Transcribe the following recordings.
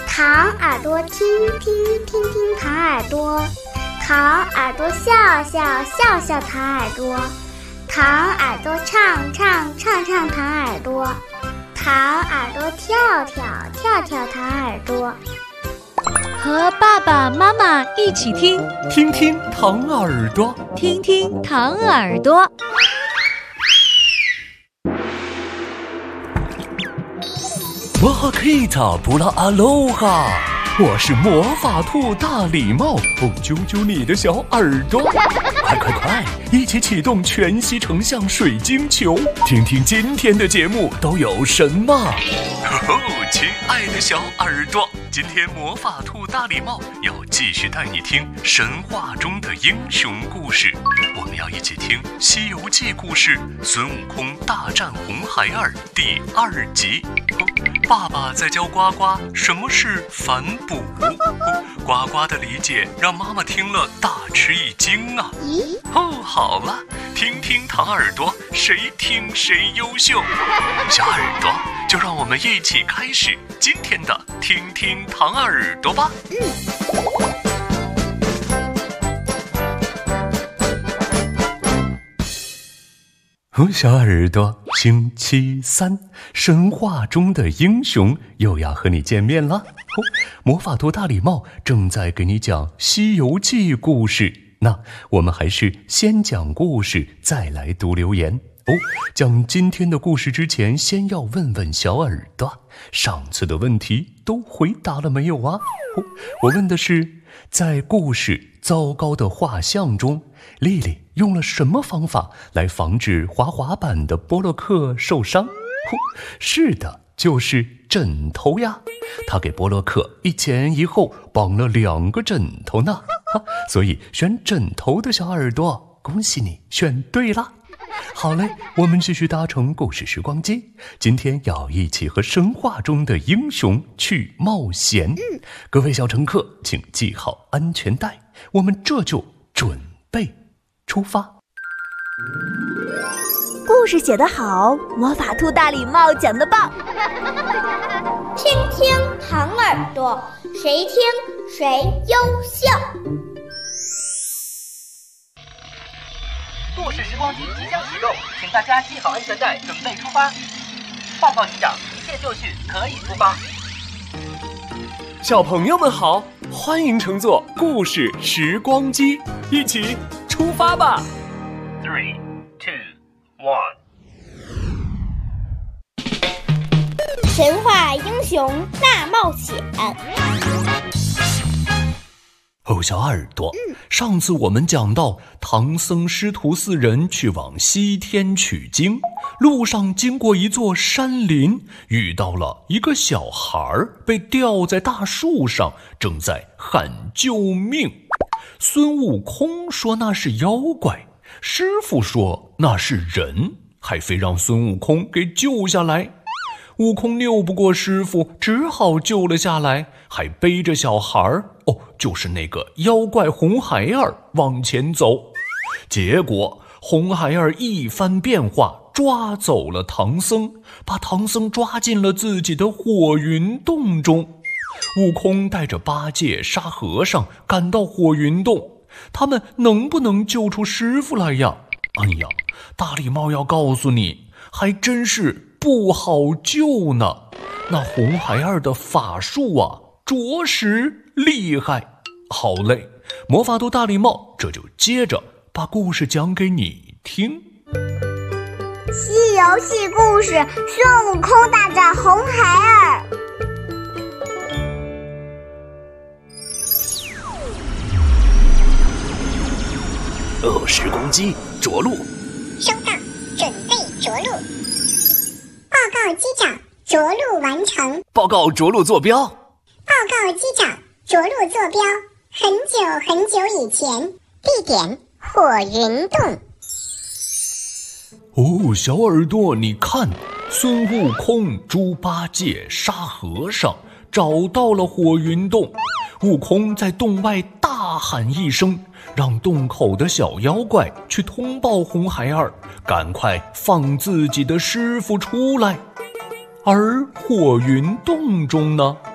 糖耳朵听听听听糖耳朵，糖耳朵笑笑笑笑糖耳朵，糖耳朵唱唱唱唱糖耳朵，糖耳朵跳跳跳跳糖耳朵。 和爸爸妈妈一起听， 听听糖耳朵， 听听糖耳朵。 哇克塔布拉阿罗哈，我是魔法兔大礼帽，揪揪你的小耳朵，快快快，一起启动全息成像水晶球，听听今天的节目都有什么。亲爱的小耳朵，今天魔法兔大礼帽要继续带你听神话中的英雄故事，我们要一起听《西游记》故事孙悟空大战红孩儿第2集。爸爸在教呱呱什么是反哺，呱呱的理解让妈妈听了大吃一惊啊！好了，听听糖耳朵，谁听谁优秀。小耳朵，就让我们一起开始今天的听听糖耳朵吧。小耳朵，星期3，神话中的英雄又要和你见面了。魔法兔大礼帽正在给你讲《西游记》故事，那我们还是先讲故事，再来读留言。讲今天的故事之前，先要问问小耳朵，上次的问题都回答了没有啊？我问的是，在故事糟糕的画像中，丽丽用了什么方法来防止滑滑板的波洛克受伤？是的，就是枕头呀。她给波洛克一前一后绑了2个枕头呢。所以选枕头的小耳朵，恭喜你选对了。好嘞，我们继续搭乘故事时光机，今天要一起和神话中的英雄去冒险。各位小乘客，请系好安全带，我们这就准备出发。 故事写得好，魔法兔大礼帽讲得棒。 听听糖耳朵，谁听谁优秀。 故事时光机即将启动，请大家系好安全带，准备出发。报告机长，一切就绪，可以出发。 小朋友们好，欢迎乘坐故事时光机，一起出发吧。 3、2、1。 神话英雄大冒险。 小耳朵，上次我们讲到唐僧师徒4人去往西天取经，路上经过一座山林，遇到了一个小孩被吊在大树上，正在喊救命。孙悟空说那是妖怪，师傅说那是人，还非让孙悟空给救下来。悟空拗不过师傅，只好救了下来，还背着小孩就是那个妖怪红孩儿往前走。结果红孩儿一番变化，抓走了唐僧，把唐僧抓进了自己的火云洞中。悟空带着八戒、沙和尚赶到火云洞，他们能不能救出师傅来呀？哎呀，大礼帽要告诉你，还真是不好救呢。那红孩儿的法术啊，着实厉害。好嘞，魔法兔大礼帽这就接着把故事讲给你听。 西游记故事，孙悟空大战红孩儿。 时光机着陆。 收到，准备着陆。报告机长，着陆完成。 报告着陆坐标。 报告机长，着陆坐标很久很久以前，地点火云洞。 小耳朵，你看，孙悟空、猪八戒、沙和尚找到了火云洞。悟空在洞外大喊一声，让洞口的小妖怪去通报红孩儿，赶快放自己的师傅出来。而火云洞中呢，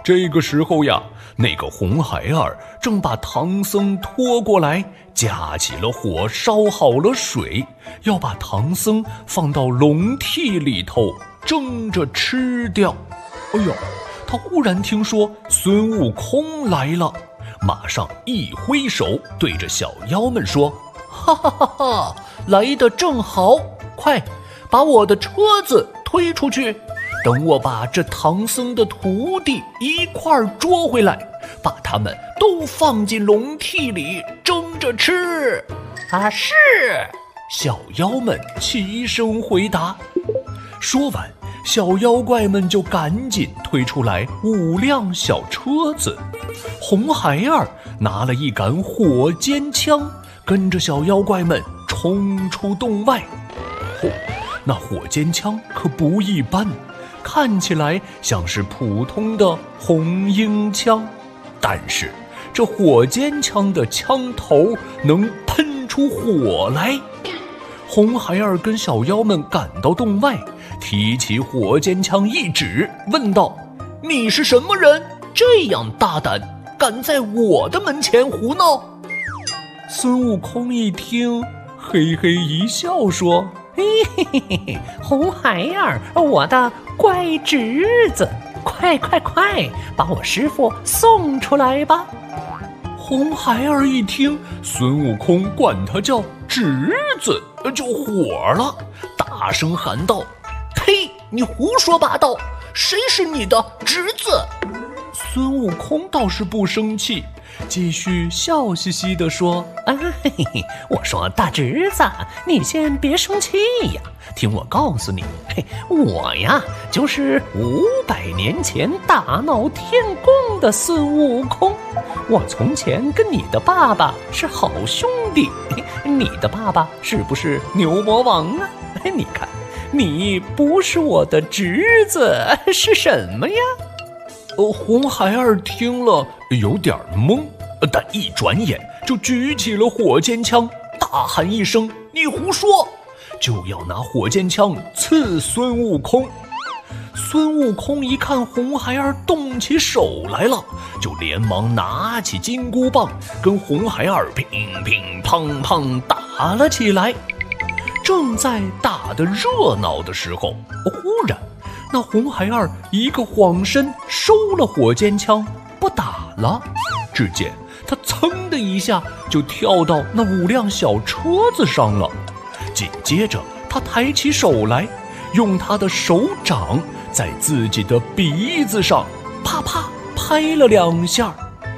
这个时候呀，那个红孩儿正把唐僧拖过来，架起了火，烧好了水，要把唐僧放到笼屉里头蒸着吃掉。哎呦，他忽然听说孙悟空来了，马上一挥手，对着小妖们说：哈哈哈哈，来得正好，快把我的车子推出去，等我把这唐僧的徒弟一块儿捉回来，把他们都放进笼屉里蒸着吃。啊，是！小妖们齐声回答。说完，小妖怪们就赶紧推出来5辆小车子。红孩儿拿了一杆火尖枪，跟着小妖怪们冲出洞外。那火尖枪可不一般，看起来像是普通的红缨枪，但是这火尖枪的枪头能喷出火来。红孩儿跟小妖们赶到洞外，提起火尖枪一指，问道：你是什么人？这样大胆，敢在我的门前胡闹？孙悟空一听，嘿嘿一笑说：嘿嘿嘿嘿，红孩儿，我的乖侄子，快把我师父送出来吧。红孩儿一听孙悟空管他叫侄子，就火了，大声喊道：呸，你胡说八道，谁是你的侄子？孙悟空倒是不生气，继续笑嘻嘻地说：嘿嘿，我说大侄子，你先别生气呀，听我告诉你，我呀就是500年前大闹天宫的孙悟空，我从前跟你的爸爸是好兄弟，你的爸爸是不是牛魔王啊？你看，你不是我的侄子，是什么呀？红孩儿听了有点懵，但一转眼就举起了火尖枪，大喊一声：你胡说！就要拿火尖枪刺孙悟空。孙悟空一看红孩儿动起手来了，就连忙拿起金箍棒，跟红孩儿乒乒乓乓打了起来。正在打得热闹的时候，忽然那红孩儿一个晃身，收了火尖枪，不打了。只见他噌的一下就跳到那5辆小车子上了。紧接着他抬起手来，用他的手掌在自己的鼻子上啪啪拍了2下。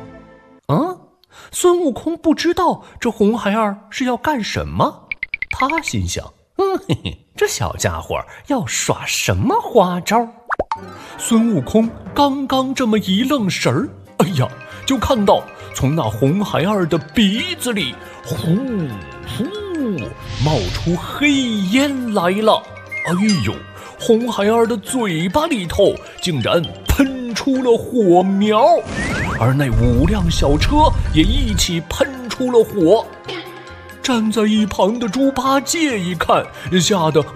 孙悟空不知道这红孩儿是要干什么，他心想：这小家伙要耍什么花招？孙悟空刚刚这么一愣神儿，哎呀，就看到从那红孩儿的鼻子里呼呼冒出黑烟来了。哎呦，红孩儿的嘴巴里头竟然喷出了火苗，而那5辆小车也一起喷出了火。站在一旁的猪八戒一看，吓得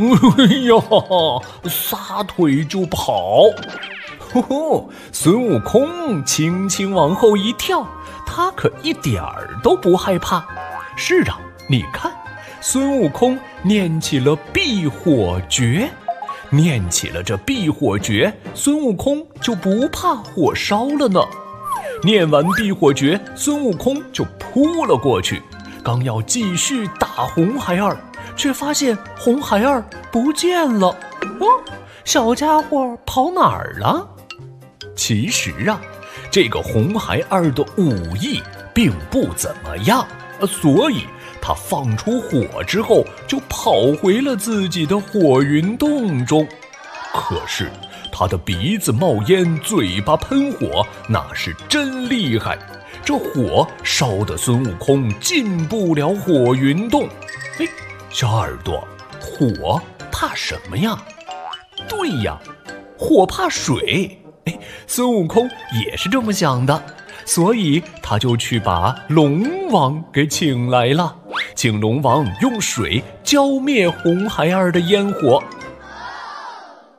撒腿就跑。孙悟空轻轻往后一跳，他可一点儿都不害怕。是啊，你看，孙悟空念起了避火诀，念起了这避火诀，孙悟空就不怕火烧了呢。念完避火诀，孙悟空就扑了过去，刚要继续打红孩儿，却发现红孩儿不见了。小家伙跑哪儿了？其实啊，这个红孩儿的武艺并不怎么样，所以他放出火之后就跑回了自己的火云洞中。可是他的鼻子冒烟，嘴巴喷火，那是真厉害。这火烧得孙悟空进不了火云洞。小耳朵，火怕什么呀？对呀，火怕水。孙悟空也是这么想的，所以他就去把龙王给请来了，请龙王用水浇灭红孩儿的烟火。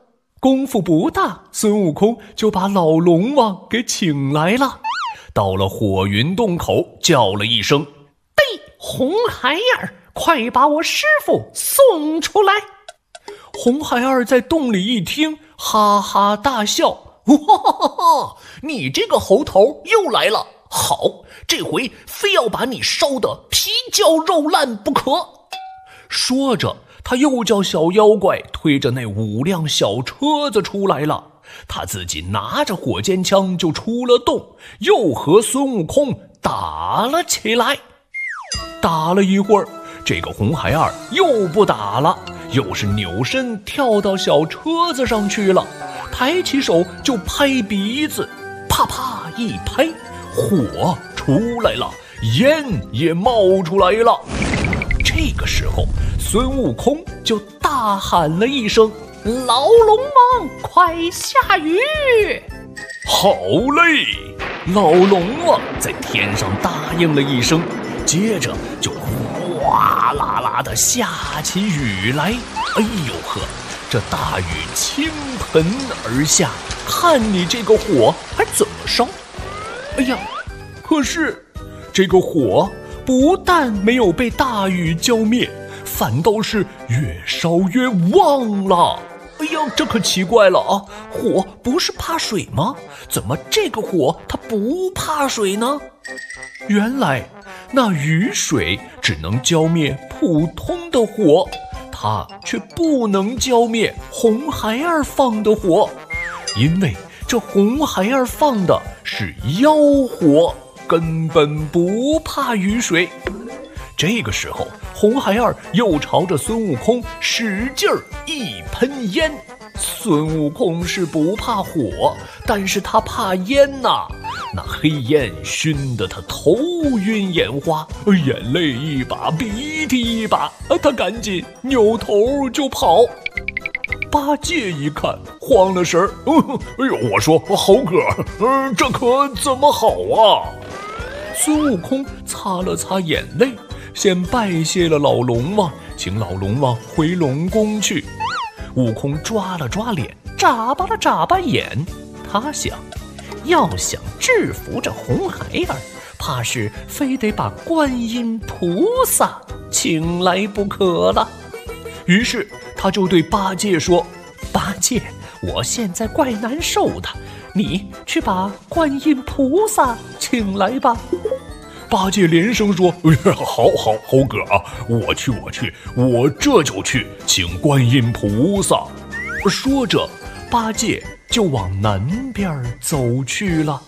功夫不大，孙悟空就把老龙王给请来了。到了火云洞口，叫了一声：“ 对，红孩儿，快把我师傅送出来！” 红孩儿在洞里一听，哈哈大笑：“哇哈哈，你这个猴头又来了！好，这回非要把你烧得皮焦肉烂不可！”说着，他又叫小妖怪推着那5辆小车子出来了。他自己拿着火尖枪就出了洞，又和孙悟空打了起来。打了一会儿，这个红孩儿又不打了，又是扭身跳到小车子上去了，抬起手就拍鼻子，啪啪一拍，火出来了，烟也冒出来了。这个时候，孙悟空就大喊了一声：“ 老龙王，快下雨！” 好嘞，老龙王在天上答应了一声，接着就哗啦啦地下起雨来。哎呦呵，这大雨倾盆而下，看你这个火还怎么烧？哎呀，可是这个火不但没有被大雨浇灭，反倒是越烧越旺了。哎呀，这可奇怪了啊！火不是怕水吗？怎么这个火它不怕水呢？原来那雨水只能浇灭普通的火，它却不能浇灭红孩儿放的火，因为这红孩儿放的是妖火，根本不怕雨水。这个时候，红孩儿又朝着孙悟空使劲儿一喷烟。孙悟空是不怕火，但是他怕烟呐。那黑烟熏得他头晕眼花，眼泪一把鼻涕一把，他赶紧扭头就跑。八戒一看，慌了神儿，哎呦，我说猴哥，这可怎么好啊？孙悟空擦了擦眼泪，先拜谢了老龙王，请老龙王回龙宫去。悟空抓了抓脸，眨巴了眨巴眼，他想，要想制服这红孩儿，怕是非得把观音菩萨请来不可了。于是他就对八戒说：“八戒，我现在怪难受的，你去把观音菩萨请来吧。”八戒连声说：“好，猴哥啊，我去，我这就去请观音菩萨。”说着，八戒就往南边走去了。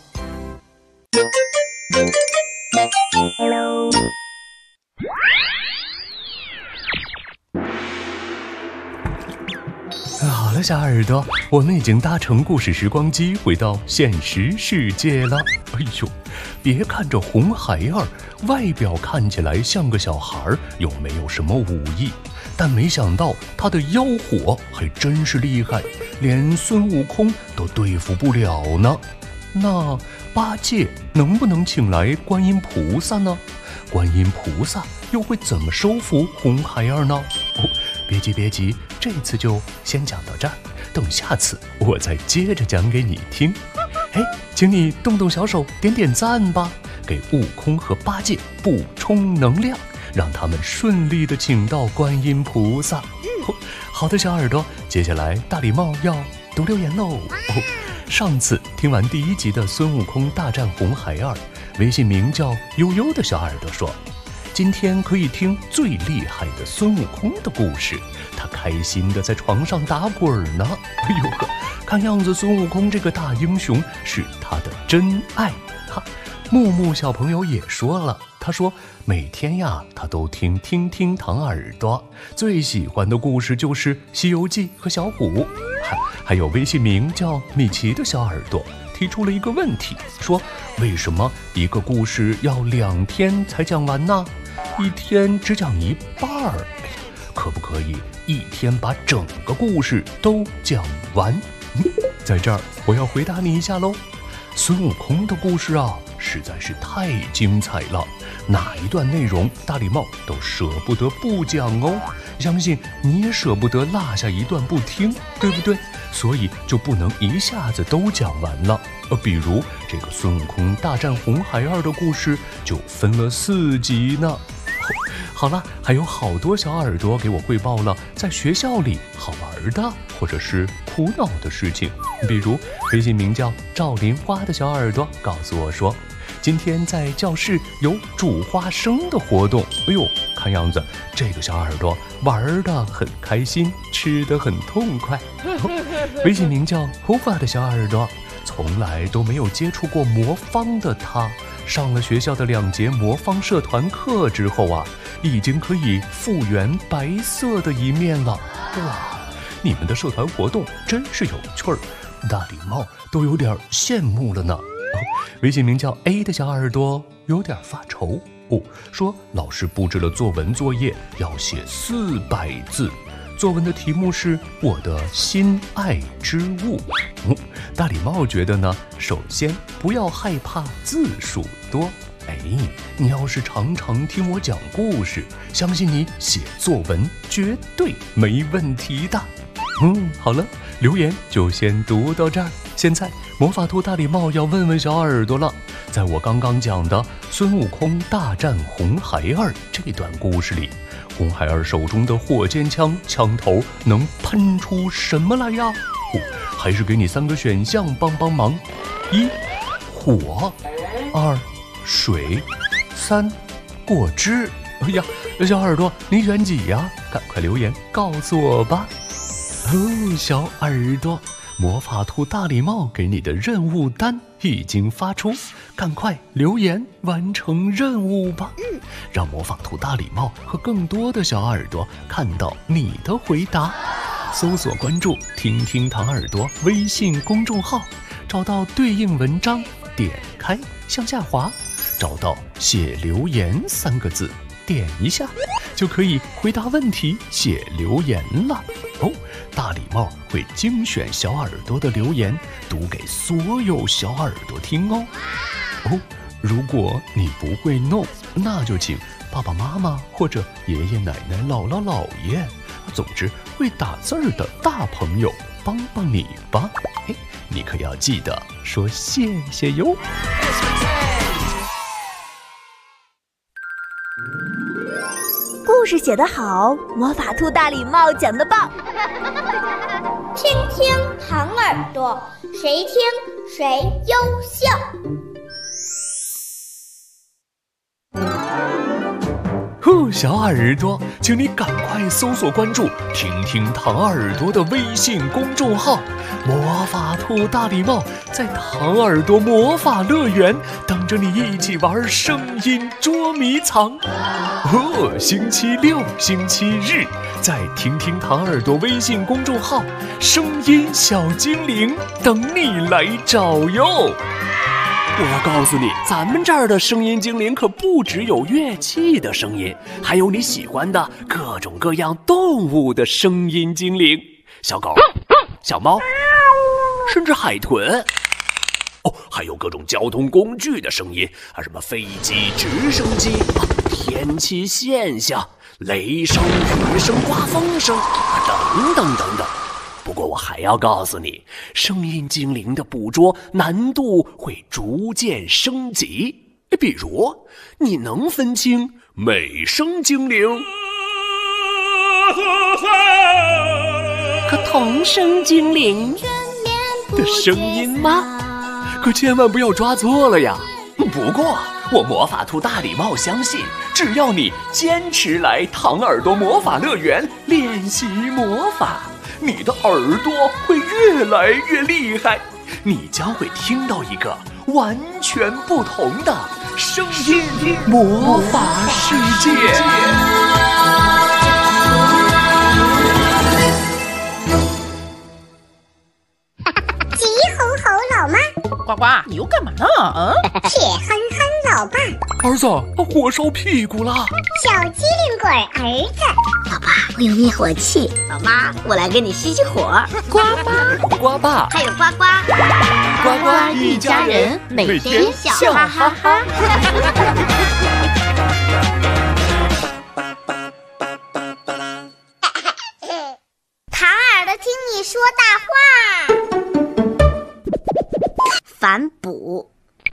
好了，小耳朵，我们已经搭乘故事时光机回到现实世界了。哎呦，别看这红孩儿外表看起来像个小孩，又没有什么武艺，但没想到他的妖火还真是厉害，连孙悟空都对付不了呢。那八戒能不能请来观音菩萨呢？观音菩萨又会怎么收服红孩儿呢？别急，这次就先讲到这儿，等下次我再接着讲给你听。请你动动小手，点赞吧，给悟空和八戒补充能量，让他们顺利地请到观音菩萨。好的，小耳朵，接下来大礼帽要读留言喽。上次听完第1集的孙悟空大战红孩儿，微信名叫悠悠的小耳朵说，今天可以听最厉害的孙悟空的故事，他开心地在床上打滚呢。哎呦呵，看样子孙悟空这个大英雄是他的真爱。木木小朋友也说了，他说每天呀他都听糖耳朵，最喜欢的故事就是《西游记》和小虎。还有微信名叫米奇的小耳朵提出了一个问题，说为什么一个故事要2天才讲完呢？1天只讲一半儿，可不可以1天把整个故事都讲完？在这儿我要回答你一下喽。孙悟空的故事啊， 实在是太精彩了，哪一段内容大礼帽都舍不得不讲哦。相信你也舍不得落下一段不听，对不对？所以就不能一下子都讲完了。比如这个孙悟空大战红孩儿的故事就分了4集呢。好了，还有好多小耳朵给我汇报了在学校里好玩的或者是苦恼的事情。比如微信名叫赵林花的小耳朵告诉我说，今天在教室有煮花生的活动。哎呦，看样子这个小耳朵玩得很开心，吃得很痛快。微信名叫 Hova 的小耳朵，从来都没有接触过魔方的他，上了学校的2节魔方社团课之后啊，已经可以复原白色的一面了。哇，你们的社团活动真是有趣儿，大礼帽都有点羡慕了呢。微信名叫 A 的小耳朵有点发愁哦，说老师布置了作文作业，要写400字。作文的题目是我的心爱之物。大礼帽觉得呢，首先不要害怕字数多，你要是常常听我讲故事，相信你写作文绝对没问题的。好了，留言就先读到这儿。现在魔法兔大礼帽要问问小耳朵了，在我刚刚讲的孙悟空大战红孩儿这段故事里，红孩儿手中的火箭枪枪头能喷出什么来呀？还是给你3个选项帮忙：1火，2水，3果汁。哎呀，小耳朵你选几呀？赶快留言告诉我吧。小耳朵，魔法兔大礼帽给你的任务单已经发出，赶快留言完成任务吧。让魔法兔大礼帽和更多的小耳朵看到你的回答。搜索关注听听糖耳朵微信公众号，找到对应文章，点开向下滑，找到写留言3个字，点一下就可以回答问题写留言了。大礼帽会精选小耳朵的留言，读给所有小耳朵听哦。如果你不会弄，那就请爸爸妈妈或者爷爷奶奶姥姥姥爷，总之会打字儿的大朋友帮帮你吧。你可要记得说谢谢哟。 故事写得好，魔法兔大礼帽讲得棒。 听听糖耳朵，谁听谁优秀。 小耳朵，请你赶快搜索关注听听糖耳朵的微信公众号，魔法兔大礼帽在糖耳朵魔法乐园等着你一起玩声音捉迷藏。星期6、星期日在听听糖耳朵微信公众号声音小精灵等你来找哟。 我要告诉你，咱们这儿的声音精灵可不只有乐器的声音，还有你喜欢的各种各样动物的声音精灵，小狗、小猫，甚至海豚。还有各种交通工具的声音，什么飞机、直升机，天气现象，雷声、雨声、刮风声，等等等等。不过我还要告诉你，声音精灵的捕捉难度会逐渐升级。比如，你能分清美声精灵和童声精灵的声音吗？可千万不要抓错了呀！不过，我魔法兔大礼帽相信，只要你坚持来糖耳朵魔法乐园练习魔法，你的耳朵会越来越厉害，你将会听到一个完全不同的声音魔法世界。 急吼吼老妈， 呱呱，你又干嘛呢？ 铁憨憨老爸， 儿子，火烧屁股了。 小机灵鬼儿子，老爸。 我有灭火器，老妈，我来给你熄熄火。 呱妈， 呱爸， 还有呱呱， 呱呱一家人，每天笑哈哈哈。 唐耳朵听你说大话。 反哺。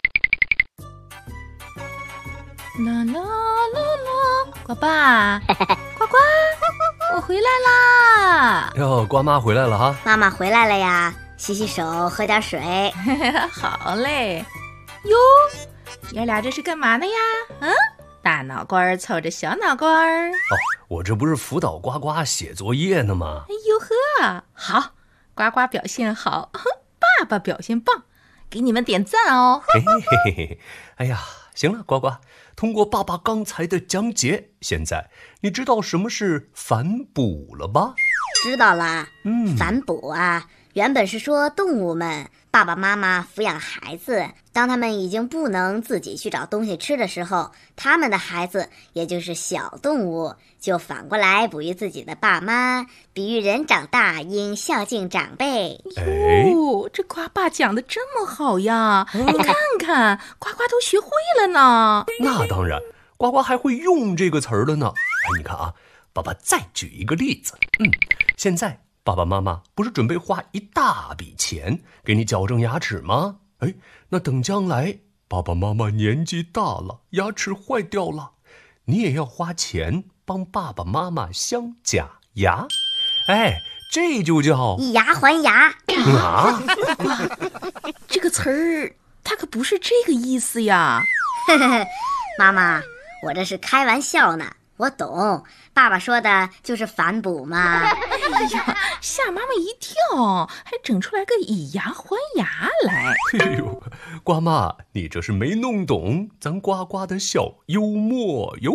啦啦啦啦，呱爸，呱呱，我回来啦！ 哟，瓜妈回来了哈！ 妈妈回来了呀，洗洗手，喝点水。 好嘞。哟，爷俩这是干嘛呢呀？大脑瓜儿凑着小脑瓜儿。 哦，我这不是辅导呱呱写作业呢吗？ 哎呦呵，好，呱呱表现好，爸爸表现棒，给你们点赞哦。 嘿嘿嘿嘿，哎呀，行了，呱呱，通过爸爸刚才的讲解，现在你知道什么是反哺了吧？ 知道啦。反哺啊，原本是说动物们爸爸妈妈抚养孩子，当他们已经不能自己去找东西吃的时候，他们的孩子，也就是小动物，就反过来哺育自己的爸妈，比喻人长大应孝敬长辈。 哟，这呱爸讲的这么好呀！你看看，呱呱都学会了呢。 那当然，呱呱还会用这个词儿了呢。哎，你看啊，爸爸再举一个例子。现在爸爸妈妈不是准备花一大笔钱给你矫正牙齿吗？哎，那等将来爸爸妈妈年纪大了，牙齿坏掉了，你也要花钱帮爸爸妈妈镶假牙。哎，这就叫以牙还牙。 啊！ 这个词儿，它可不是这个意思呀。 妈妈，我这是开玩笑呢，我懂。爸爸说的就是反哺嘛。 哎呀，吓妈妈一跳，还整出来个以牙还牙来。 哎呦，瓜妈，你这是没弄懂咱呱呱的小幽默哟。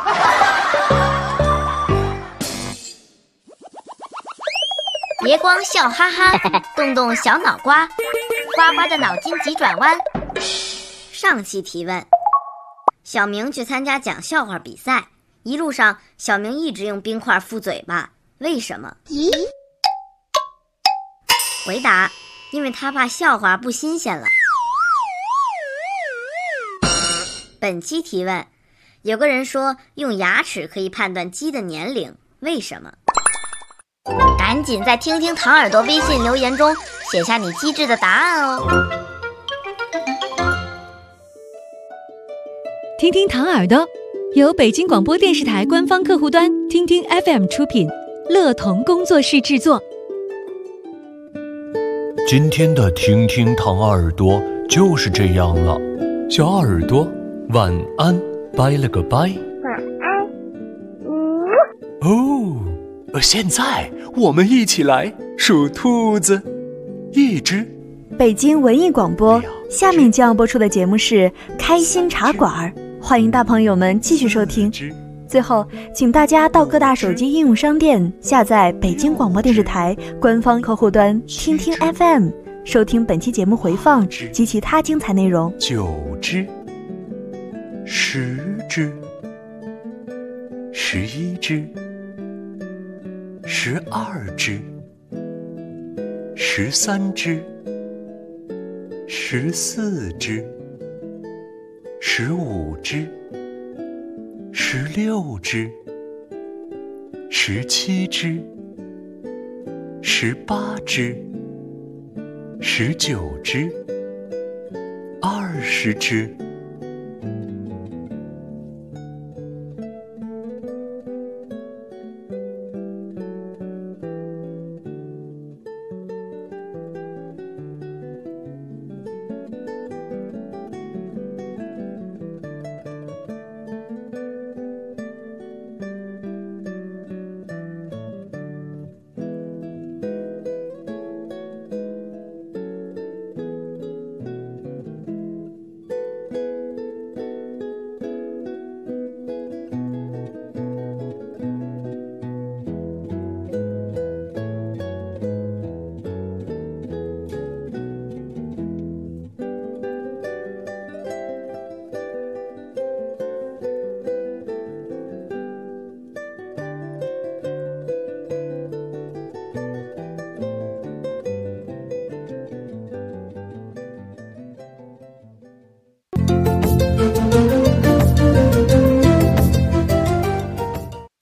别光笑哈哈，动动小脑瓜，呱呱的脑筋急转弯。 上期提问：小明去参加讲笑话比赛，一路上小明一直用冰块敷嘴巴，为什么？ 咦？ 回答：因为他怕笑话不新鲜了。本期提问：有个人说用牙齿可以判断鸡的年龄，为什么？ 赶紧在听听唐耳朵微信留言中写下你机智的答案哦。 听听唐耳朵，由北京广播电视台官方客户端听听 FM 出品，乐童工作室制作。 今天的听听唐耳朵就是这样了，小耳朵晚安，拜了个拜。 晚安。 哦，现在我们一起来数兔子，一只。 北京文艺广播，下面将要播出的节目是开心茶馆，欢迎大朋友们继续收听。最后，请大家到各大手机应用商店下载北京广播电视台官方客户端听听 FM， 收听本期节目回放及其他精彩内容。 9只，10只，11只，12只，13只，14只，15只，16只，17只，18只，19只，20只。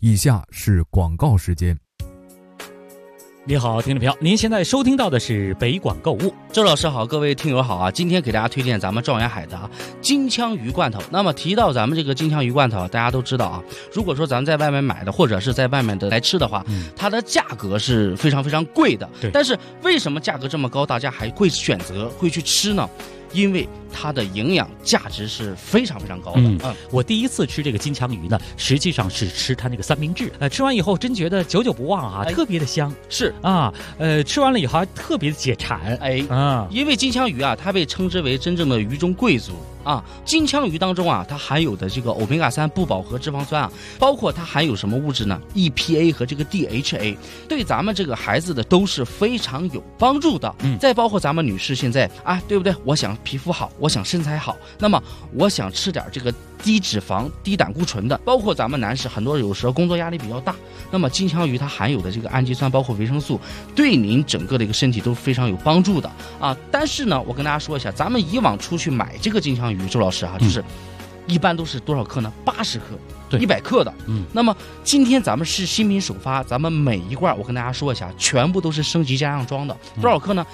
以下是广告时间。 你好，听众朋友，您现在收听到的是北广购物。 周老师好，各位听友好啊！今天给大家推荐咱们状元海的金枪鱼罐头。那么提到咱们这个金枪鱼罐头，大家都知道啊，如果说咱们在外面买的，或者是在外面的来吃的话，它的价格是非常非常贵的。 对。 但是为什么价格这么高，大家还会选择会去吃呢？因为它的营养价值是非常非常高的。 我第一次吃这个金枪鱼呢，实际上是吃它那个三明治。吃完以后真觉得久久不忘啊，特别的香。 是啊，吃完了以后还特别的解馋。 因为金枪鱼啊，它被称之为真正的鱼中贵族啊。金枪鱼当中啊，它含有的这个欧米伽3不饱和脂肪酸啊，包括它含有什么物质呢 ？EPA 和这个 DHA， 对咱们这个孩子的都是非常有帮助的。再包括咱们女士现在啊，对不对？我想皮肤好，我想身材好，那么我想吃点这个低脂肪、低胆固醇的，包括咱们男士很多有时候工作压力比较大，那么金枪鱼它含有的这个氨基酸，包括维生素，对您整个的一个身体都非常有帮助的啊。但是呢，我跟大家说一下，咱们以往出去买这个金枪鱼，周老师啊，就是一般都是多少克呢？80克。对，100克的。那么今天咱们是新品首发，咱们每一罐我跟大家说一下，全部都是升级加上装的，多少克呢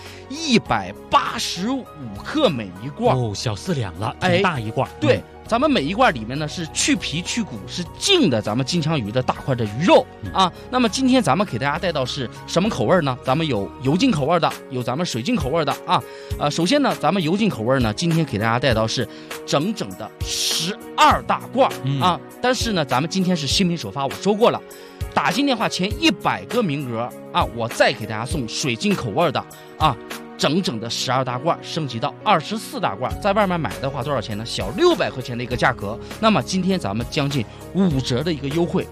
？185克每一罐。 哦，小4两了，挺大一罐。 对。咱们每一罐里面呢是去皮去骨，是净的咱们金枪鱼的大块的鱼肉啊。那么今天咱们给大家带到是什么口味呢？咱们有油浸口味的，有咱们水浸口味的啊。首先呢，咱们油浸口味呢，今天给大家带到是整整的12大罐啊。但是呢，咱们今天是新品首发，我说过了，打进电话前100个名额啊，我再给大家送水浸口味的啊。整整的12大罐升级到24大罐，在外面买的话多少钱呢？小600块钱的一个价格。那么今天咱们将近5折的一个优惠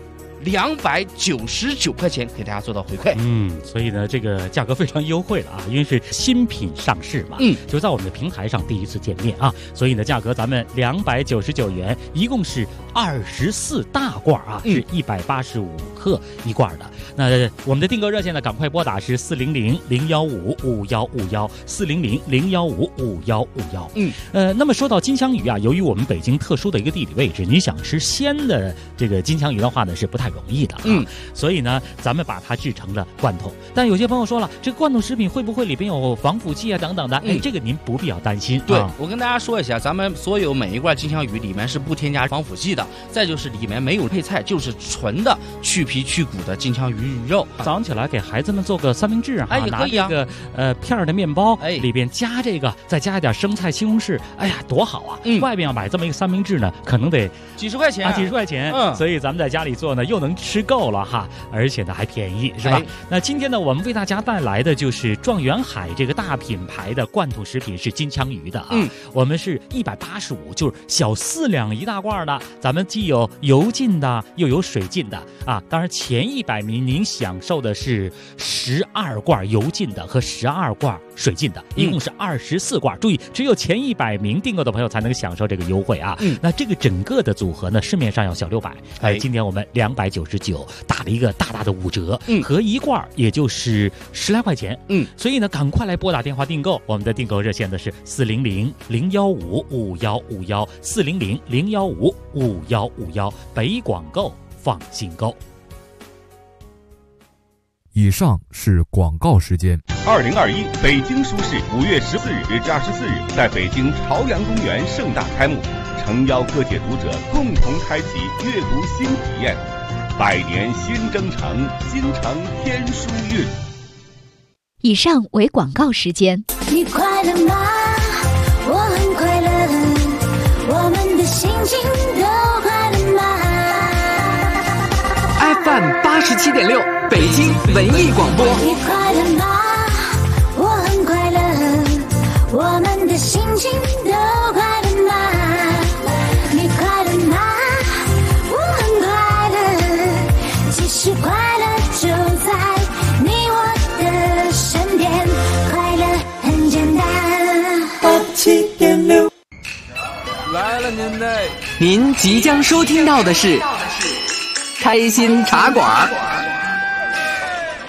，299块钱给大家做到回馈。 所以呢，这个价格非常优惠了啊，因为是新品上市嘛，就在我们的平台上第一次见面啊，所以呢，价格咱们299元，一共是24大罐啊，是185克一罐的。那我们的订购热线呢，赶快拨打是400-015-5151，400-015-5151。那么说到金枪鱼啊，由于我们北京特殊的一个地理位置，你想吃鲜的这个金枪鱼的话呢，是不太容易的所以呢，咱们把它制成了罐头。但有些朋友说了，这个罐头食品会不会里边有防腐剂啊等等的？这个您不必要担心。 对，我跟大家说一下，咱们所有每一罐金枪鱼里面是不添加防腐剂的，再就是里面没有配菜，就是纯的去皮去骨的金枪鱼鱼肉。 早上起来给孩子们做个三明治也可以啊， 拿这个片儿的面包，里边加这个，再加一点生菜、西红柿，哎呀，多好啊！外边要买这么一个三明治呢，可能得几十块钱啊，几十块钱。所以咱们在家里做呢，又能吃够了哈，而且呢还便宜，是吧？那今天呢，我们为大家带来的就是状元海这个大品牌的罐头食品是金枪鱼的啊。我们是185，就是小4两一大罐的。咱们既有油浸的，又有水浸的啊。当然前100名您享受的是12罐油浸的和12罐水浸的，一共是24罐。注意，只有前100名订购的朋友才能享受这个优惠啊。那这个整个的组合呢，市面上要小600，今天我们299，打了一个大大的5折，合一罐也就是10来块钱。所以呢，赶快来拨打电话订购，我们的订购热线的是400-015-5151，400-015-5151，北广购放心购。 以上是广告时间。 2021北京书市5月14日至24日在北京朝阳公园盛大开幕，诚邀各界读者共同开启阅读新体验。百年新征程，京城天书韵。 以上为广告时间。 你快乐吗？我很快乐，我们的心情都快乐吗？ FM 87.6北京文艺广播。 你快乐吗？我很快乐，我们的心情都快乐吗？你快乐吗？我很快乐，其实快乐就在你我的身边，快乐很简单。87.6 来了您嘞！您即将收听到的是开心茶馆。